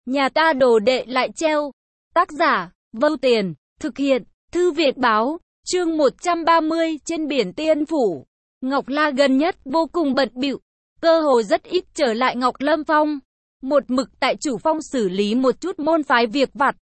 Nhà ta đồ đệ lại treo. Tác giả, Vâu Tiền, thực hiện, Thư Viện Báo, chương 130, trên biển Tiên Phủ. Ngọc La gần nhất vô cùng bận bịu, cơ hồ rất ít trở lại Ngọc Lâm Phong. Một mực tại chủ phong xử lý một chút môn phái việc vặt.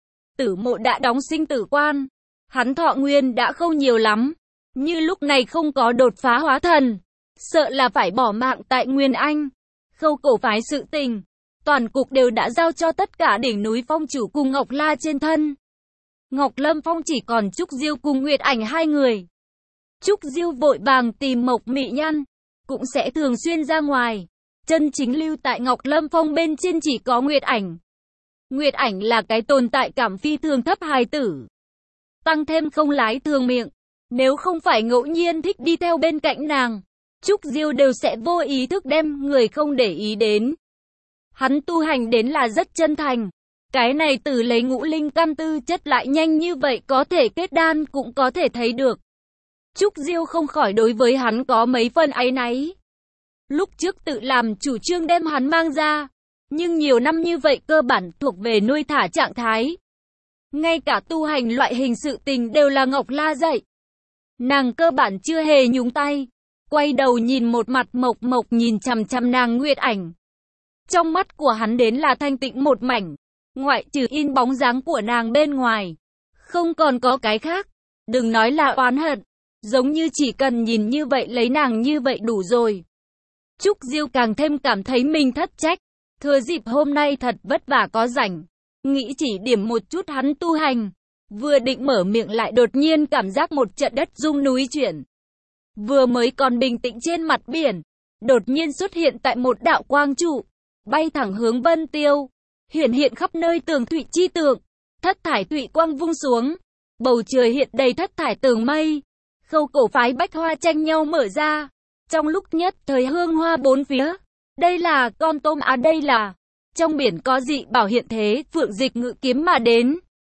Tử Mộ đã đóng sinh tử quan, hắn thọ nguyên đã không nhiều lắm, như lúc này không có đột phá hóa thần, sợ là phải bỏ mạng tại Nguyên Anh. Khâu cổ phái sự tình, toàn cục đều đã giao cho tất cả đỉnh núi phong chủ cùng Ngọc La trên thân. Ngọc Lâm Phong chỉ còn Trúc Diêu cùng Nguyệt Ảnh hai người. Trúc Diêu vội vàng tìm Mộc Mị Nhan, cũng sẽ thường xuyên ra ngoài. Chân chính lưu tại Ngọc Lâm Phong bên trên chỉ có Nguyệt Ảnh. Nguyệt Ảnh là cái tồn tại cảm phi thường thấp hài tử. Tăng thêm không lái thường miệng. Nếu không phải ngẫu nhiên thích đi theo bên cạnh nàng, Trúc Diêu đều sẽ vô ý thức đem người không để ý đến. Hắn tu hành đến là rất chân thành. Cái này từ lấy ngũ linh căn tư chất lại nhanh như vậy có thể kết đan cũng có thể thấy được. Trúc Diêu không khỏi đối với hắn có mấy phần áy náy. Lúc trước tự làm chủ trương đem hắn mang ra, nhưng nhiều năm như vậy cơ bản thuộc về nuôi thả trạng thái. Ngay cả tu hành loại hình sự tình đều là Ngọc La dạy. Nàng cơ bản chưa hề nhúng tay. Quay đầu nhìn một mặt Mộc Mộc nhìn chằm chằm nàng Nguyệt Ảnh. Trong mắt của hắn đến là thanh tịnh một mảnh. Ngoại trừ in bóng dáng của nàng bên ngoài, không còn có cái khác. Đừng nói là oán hận, giống như chỉ cần nhìn như vậy lấy nàng như vậy đủ rồi. Trúc Diêu càng thêm cảm thấy mình thất trách. Thừa dịp hôm nay thật vất vả có rảnh, nghĩ chỉ điểm một chút hắn tu hành. Vừa định mở miệng lại đột nhiên cảm giác một trận đất rung núi chuyển. Vừa mới còn bình tĩnh trên mặt biển, đột nhiên xuất hiện tại một đạo quang trụ, bay thẳng hướng Vân Tiêu, hiển hiện khắp nơi tường thụy chi tượng, thất thải thụy quang vung xuống, bầu trời hiện đầy thất thải tường mây, khâu cổ phái bách hoa tranh nhau mở ra, trong lúc nhất thời hương hoa bốn phía. Đây là con tôm à, đây là trong biển có dị bảo hiện thế. Phượng Dịch ngự kiếm mà đến,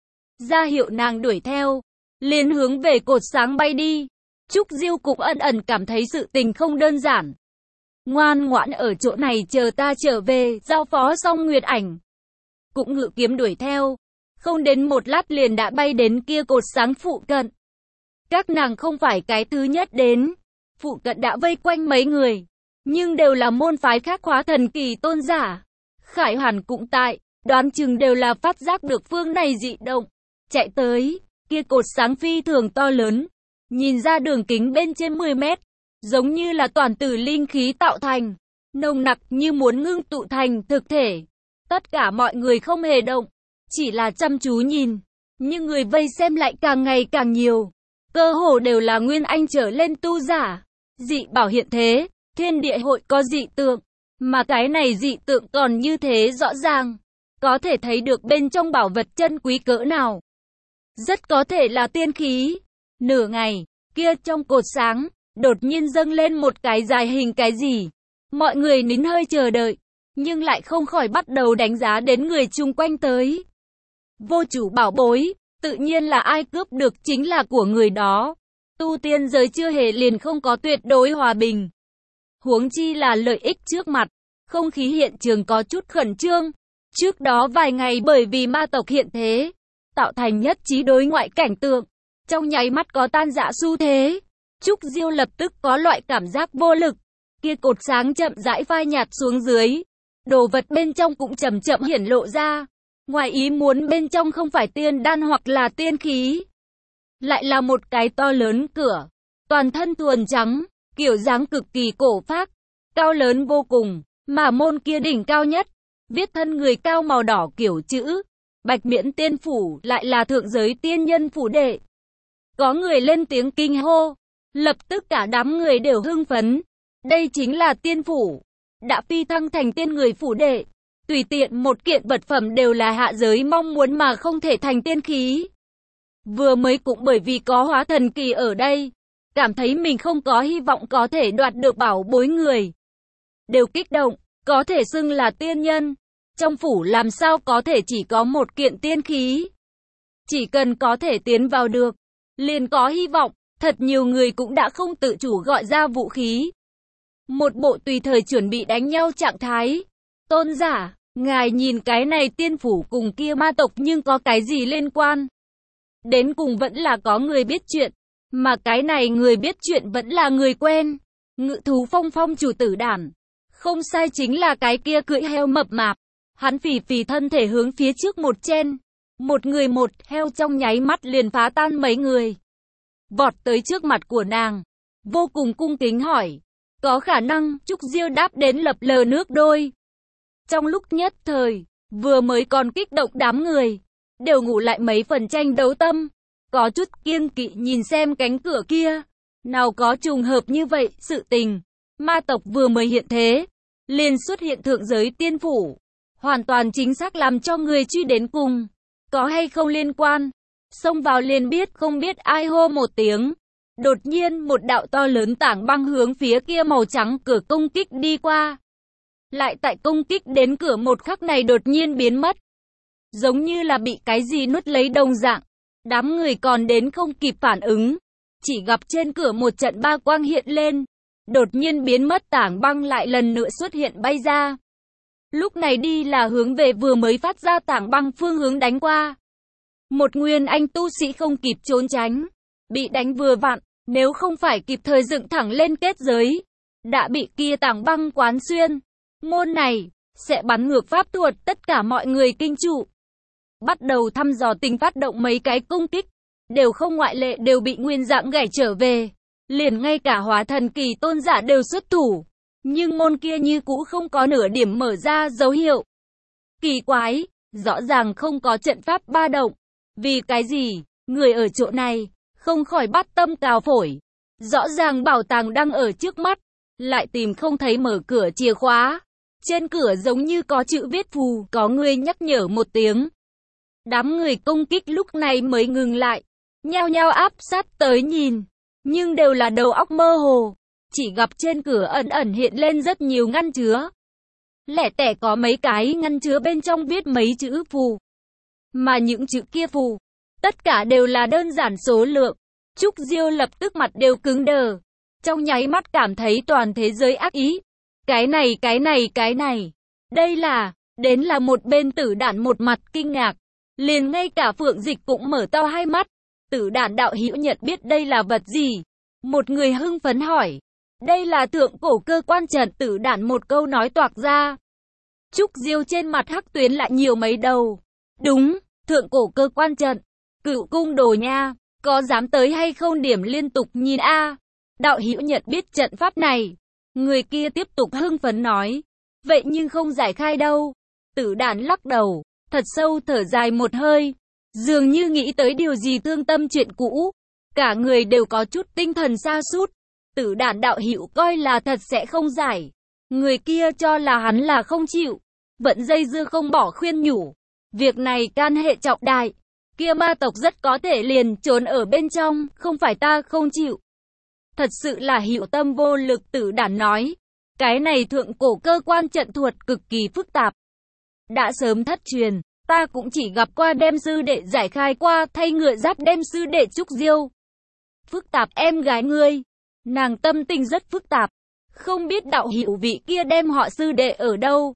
ra hiệu nàng đuổi theo, liền hướng về cột sáng bay đi. Trúc Diêu cũng ẩn ẩn cảm thấy sự tình không đơn giản. Ngoan ngoãn ở chỗ này chờ ta trở về, giao phó xong Nguyệt Ảnh cũng ngự kiếm đuổi theo. Không đến một lát liền đã bay đến kia cột sáng phụ cận. Các nàng không phải cái thứ nhất đến, phụ cận đã vây quanh mấy người, nhưng đều là môn phái khác hóa thần kỳ tôn giả. Khải Hoàn cũng tại, đoán chừng đều là phát giác được phương này dị động, chạy tới. Kia cột sáng phi thường to lớn, nhìn ra đường kính bên trên 10 mét, giống như là toàn tử linh khí tạo thành, nồng nặc như muốn ngưng tụ thành thực thể. Tất cả mọi người không hề động, chỉ là chăm chú nhìn, nhưng người vây xem lại càng ngày càng nhiều, cơ hồ đều là Nguyên Anh trở lên tu giả. Dị bảo hiện thế, thiên địa hội có dị tượng, mà cái này dị tượng còn như thế rõ ràng, có thể thấy được bên trong bảo vật chân quý cỡ nào. Rất có thể là tiên khí. Nửa ngày, kia trong cột sáng, đột nhiên dâng lên một cái dài hình cái gì. Mọi người nín hơi chờ đợi, nhưng lại không khỏi bắt đầu đánh giá đến người chung quanh tới. Vô chủ bảo bối, tự nhiên là ai cướp được chính là của người đó. Tu tiên giới chưa hề liền không có tuyệt đối hòa bình. Huống chi là lợi ích trước mặt, không khí hiện trường có chút khẩn trương. Trước đó vài ngày bởi vì ma tộc hiện thế, tạo thành nhất trí đối ngoại cảnh tượng, trong nháy mắt có tan rã xu thế. Trúc Diêu lập tức có loại cảm giác vô lực. Kia cột sáng chậm rãi phai nhạt xuống dưới, đồ vật bên trong cũng chậm chậm hiển lộ ra. Ngoài ý muốn bên trong không phải tiên đan hoặc là tiên khí, lại là một cái to lớn cửa, toàn thân thuần trắng, kiểu dáng cực kỳ cổ phác, cao lớn vô cùng, mà môn kia đỉnh cao nhất, viết thân người cao màu đỏ kiểu chữ Bạch Miễn Tiên Phủ, lại là thượng giới tiên nhân phủ đệ. Có người lên tiếng kinh hô, lập tức cả đám người đều hưng phấn. Đây chính là tiên phủ, đã phi thăng thành tiên người phủ đệ. Tùy tiện một kiện vật phẩm đều là hạ giới mong muốn mà không thể thành tiên khí. Vừa mới cũng bởi vì có hóa thần kỳ ở đây, cảm thấy mình không có hy vọng có thể đoạt được bảo bối người đều kích động, có thể xưng là tiên nhân. Trong phủ làm sao có thể chỉ có một kiện tiên khí. Chỉ cần có thể tiến vào được, liền có hy vọng. Thật nhiều người cũng đã không tự chủ gọi ra vũ khí. Một bộ tùy thời chuẩn bị đánh nhau trạng thái. Tôn giả, Ngài nhìn cái này tiên phủ cùng kia ma tộc nhưng có cái gì liên quan? Đến cùng vẫn là có người biết chuyện, mà cái này người biết chuyện vẫn là người quen. Ngự thú phong phong chủ Tử Đản. Không sai, chính là cái kia cưỡi heo mập mạp. Hắn phì phì thân thể hướng phía trước một chen. Một người một heo trong nháy mắt liền phá tan mấy người. Vọt tới trước mặt của nàng. Vô cùng cung kính hỏi. Có khả năng, Trúc Diêu đáp đến lập lờ nước đôi. Trong lúc nhất thời, vừa mới còn kích động đám người, đều ngủ lại mấy phần tranh đấu tâm. Có chút kiêng kỵ nhìn xem cánh cửa kia. Nào có trùng hợp như vậy, sự tình. Ma tộc vừa mới hiện thế, liền xuất hiện thượng giới tiên phủ. Hoàn toàn chính xác làm cho người truy đến cùng. Có hay không liên quan? Xông vào liền biết, không biết ai hô một tiếng. Đột nhiên một đạo to lớn tảng băng hướng phía kia màu trắng cửa công kích đi qua. Lại tại công kích đến cửa một khắc này đột nhiên biến mất. Giống như là bị cái gì nuốt lấy đồng dạng. Đám người còn đến không kịp phản ứng. Chỉ gặp trên cửa một trận ba quang hiện lên. Đột nhiên biến mất, tảng băng lại lần nữa xuất hiện bay ra. Lúc này đi là hướng về vừa mới phát ra tảng băng phương hướng đánh qua. Một nguyên anh tu sĩ không kịp trốn tránh. Bị đánh vừa vặn, nếu không phải kịp thời dựng thẳng lên kết giới. Đã bị kia tảng băng quán xuyên. Môn này, sẽ bắn ngược pháp thuật, tất cả mọi người kinh trụ. Bắt đầu thăm dò tình phát động mấy cái công kích. Đều không ngoại lệ đều bị nguyên dạng gãy trở về. Liền ngay cả hóa thần kỳ tôn giả đều xuất thủ. Nhưng môn kia như cũ không có nửa điểm mở ra dấu hiệu. Kỳ quái, rõ ràng không có trận pháp ba động. Vì cái gì, người ở chỗ này, không khỏi bắt tâm cào phổi. Rõ ràng bảo tàng đang ở trước mắt, lại tìm không thấy mở cửa chìa khóa. Trên cửa giống như có chữ viết phù, có người nhắc nhở một tiếng. Đám người công kích lúc này mới ngừng lại, nhao nhao áp sát tới nhìn. Nhưng đều là đầu óc mơ hồ. Chỉ gặp trên cửa ẩn ẩn hiện lên rất nhiều ngăn chứa. Lẻ tẻ có mấy cái ngăn chứa bên trong viết mấy chữ phù. Mà những chữ kia phù, tất cả đều là đơn giản số lượng. Trúc Diêu lập tức mặt đều cứng đờ. Trong nháy mắt cảm thấy toàn thế giới ác ý. Cái này. Đây là, đến là một bên Tử Đản một mặt kinh ngạc. Liền ngay cả Phượng Dịch cũng mở to hai mắt. Tử Đản đạo hữu nhận biết đây là vật gì? Một người hưng phấn hỏi. Đây là thượng cổ cơ quan trận. Tử Đản một câu nói toạc ra. Trúc Diêu trên mặt hắc tuyến lại nhiều mấy đầu. Đúng, thượng cổ cơ quan trận. Cựu cung đồ nha, có dám tới hay không điểm liên tục nhìn a. Đạo hữu nhận biết trận pháp này. Người kia tiếp tục hưng phấn nói. Vậy nhưng không giải khai đâu. Tử Đản lắc đầu, thật sâu thở dài một hơi. Dường như nghĩ tới điều gì thương tâm chuyện cũ. Cả người đều có chút tinh thần sa sút. Tử Đản đạo hữu coi là thật sẽ không giải. Người kia cho là hắn là không chịu. Vẫn dây dưa không bỏ khuyên nhủ. Việc này can hệ trọng đại. Kia ma tộc rất có thể liền trốn ở bên trong. Không phải ta không chịu. Thật sự là hữu tâm vô lực. Tử Đản nói. Cái này thượng cổ cơ quan trận thuật cực kỳ phức tạp. Đã sớm thất truyền. Ta cũng chỉ gặp qua đem sư đệ giải khai qua, thay ngựa giáp đem sư đệ Trúc Diêu. Phức tạp em gái ngươi. Nàng tâm tình rất phức tạp. Không biết đạo hữu vị kia đem họ sư đệ ở đâu.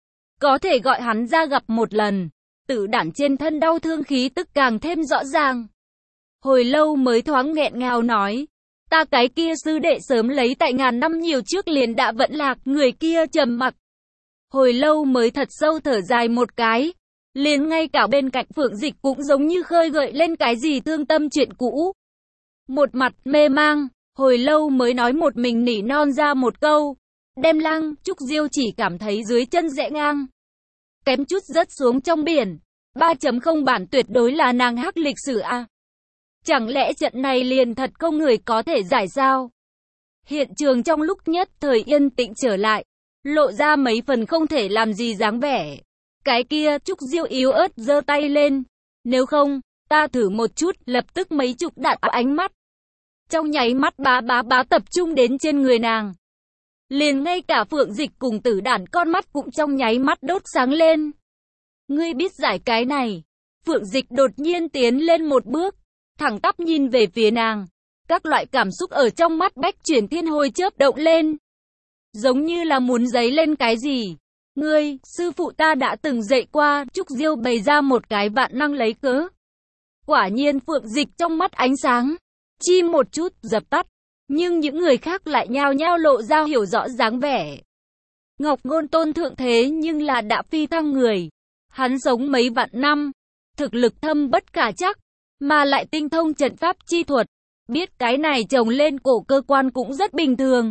Có thể gọi hắn ra gặp một lần. Tử Đản trên thân đau thương khí tức càng thêm rõ ràng. Hồi lâu mới thoáng nghẹn ngào nói. Ta cái kia sư đệ sớm lấy tại ngàn năm nhiều trước liền đã vẫn lạc. Người kia trầm mặc. Hồi lâu mới thật sâu thở dài một cái. Liền ngay cả bên cạnh Phượng Dịch cũng giống như khơi gợi lên cái gì thương tâm chuyện cũ. Một mặt mê mang, hồi lâu mới nói một mình nỉ non ra một câu. Đem lăng, Trúc Diêu chỉ cảm thấy dưới chân rẽ ngang. Kém chút rớt xuống trong biển. 3.0 bản tuyệt đối là nàng hắc lịch sử a. Chẳng lẽ trận này liền thật không người có thể giải sao? Hiện trường trong lúc nhất thời yên tĩnh trở lại. Lộ ra mấy phần không thể làm gì dáng vẻ. Cái kia, Trúc Diêu yếu ớt giơ tay lên. Nếu không, ta thử một chút, lập tức mấy chục đạn ánh mắt. Trong nháy mắt bá tập trung đến trên người nàng. Liền ngay cả Phượng Dịch cùng Tử Đản con mắt cũng trong nháy mắt đốt sáng lên. Ngươi biết giải cái này. Phượng Dịch đột nhiên tiến lên một bước, thẳng tắp nhìn về phía nàng. Các loại cảm xúc ở trong mắt Bách Chuyển Thiên Hồi chớp động lên. Giống như là muốn giấy lên cái gì. Ngươi, sư phụ ta đã từng dạy qua, Trúc Diêu bày ra một cái vạn năng lấy cớ. Quả nhiên Phượng Dịch trong mắt ánh sáng, chi một chút, dập tắt. Nhưng những người khác lại nhao nhao lộ ra hiểu rõ dáng vẻ. Ngọc Ngôn Tôn thượng thế nhưng là đã phi thăng người. Hắn sống mấy vạn năm, thực lực thâm bất khả trắc, mà lại tinh thông trận pháp chi thuật. Biết cái này trồng lên cổ cơ quan cũng rất bình thường.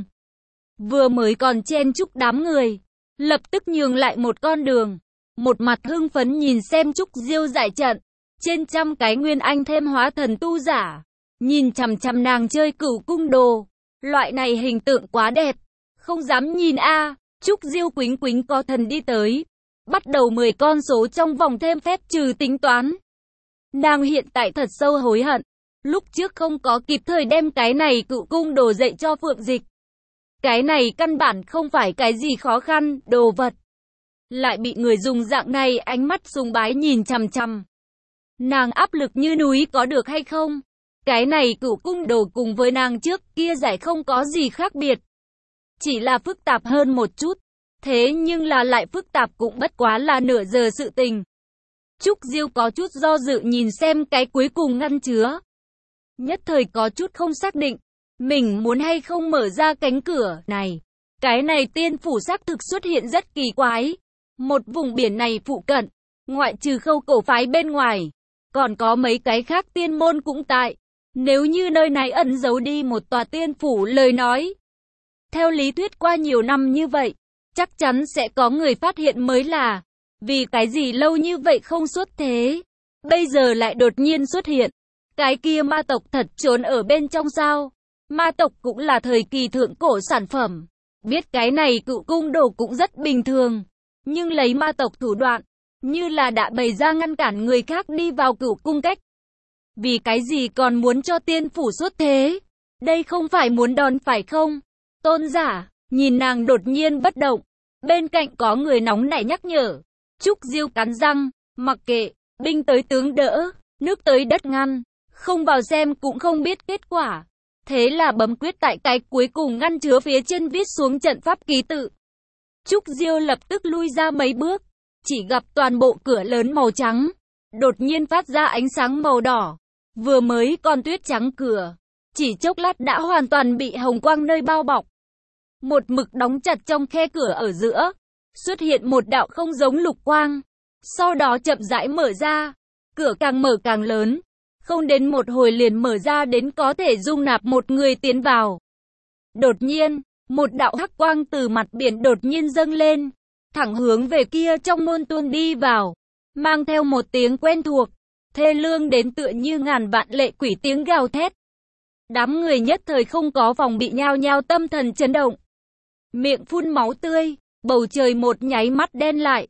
Vừa mới còn chen chúc đám người, lập tức nhường lại một con đường. Một mặt hưng phấn nhìn xem Trúc Diêu giải trận. Trên trăm cái nguyên anh thêm hóa thần tu giả. Nhìn chằm chằm nàng chơi Cửu Cung Đồ. Loại này hình tượng quá đẹp. Không dám nhìn a. Trúc Diêu quính quính co thần đi tới. Bắt đầu 10 con số trong vòng thêm phép trừ tính toán. Nàng hiện tại thật sâu hối hận. Lúc trước không có kịp thời đem cái này Cửu Cung Đồ dạy cho Phượng Dịch. Cái này căn bản không phải cái gì khó khăn, đồ vật. Lại bị người dùng dạng này ánh mắt sùng bái nhìn chằm chằm. Nàng áp lực như núi có được hay không? Cái này Cửu Cung Đồ cùng với nàng trước kia giải không có gì khác biệt. Chỉ là phức tạp hơn một chút. Thế nhưng là lại phức tạp cũng bất quá là nửa giờ sự tình. Trúc Diêu có chút do dự nhìn xem cái cuối cùng ngăn chứa. Nhất thời có chút không xác định. Mình muốn hay không mở ra cánh cửa này. Cái này tiên phủ xác thực xuất hiện rất kỳ quái. Một vùng biển này phụ cận. Ngoại trừ Khâu cổ phái bên ngoài. Còn có mấy cái khác tiên môn cũng tại. Nếu như nơi này ẩn giấu đi một tòa tiên phủ lời nói. Theo lý thuyết qua nhiều năm như vậy. Chắc chắn sẽ có người phát hiện mới là. Vì cái gì lâu như vậy không xuất thế. Bây giờ lại đột nhiên xuất hiện. Cái kia ma tộc thật trốn ở bên trong sao. Ma tộc cũng là thời kỳ thượng cổ sản phẩm. Biết cái này Cửu Cung Đồ cũng rất bình thường. Nhưng lấy ma tộc thủ đoạn. Như là đã bày ra ngăn cản người khác đi vào Cửu Cung cách. Vì cái gì còn muốn cho tiên phủ xuất thế? Đây không phải muốn đòn phải không? Tôn giả, nhìn nàng đột nhiên bất động. Bên cạnh có người nóng nảy nhắc nhở. Trúc Diêu cắn răng, mặc kệ, binh tới tướng đỡ, nước tới đất ngăn. Không vào xem cũng không biết kết quả. Thế là bấm quyết tại cái cuối cùng ngăn chứa phía trên viết xuống trận pháp ký tự. Trúc Diêu lập tức lui ra mấy bước. Chỉ gặp toàn bộ cửa lớn màu trắng. Đột nhiên phát ra ánh sáng màu đỏ. Vừa mới còn tuyết trắng cửa. Chỉ chốc lát đã hoàn toàn bị hồng quang nơi bao bọc. Một mực đóng chặt trong khe cửa ở giữa. Xuất hiện một đạo không giống lục quang. Sau đó chậm rãi mở ra. Cửa càng mở càng lớn. Không đến một hồi liền mở ra đến có thể dung nạp một người tiến vào. Đột nhiên, một đạo hắc quang từ mặt biển đột nhiên dâng lên. Thẳng hướng về kia trong môn tuôn đi vào. Mang theo một tiếng quen thuộc. Thê lương đến tựa như ngàn vạn lệ quỷ tiếng gào thét. Đám người nhất thời không có phòng bị nhao nhao tâm thần chấn động. Miệng phun máu tươi, bầu trời một nháy mắt đen lại.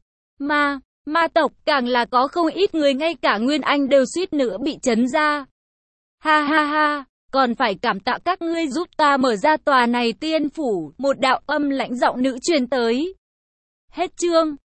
Ma tộc càng là có không ít người ngay cả Nguyên Anh đều suýt nữa bị chấn ra. Ha ha ha, còn phải cảm tạ các ngươi giúp ta mở ra tòa này tiên phủ, một đạo âm lãnh giọng nữ truyền tới. Hết chương.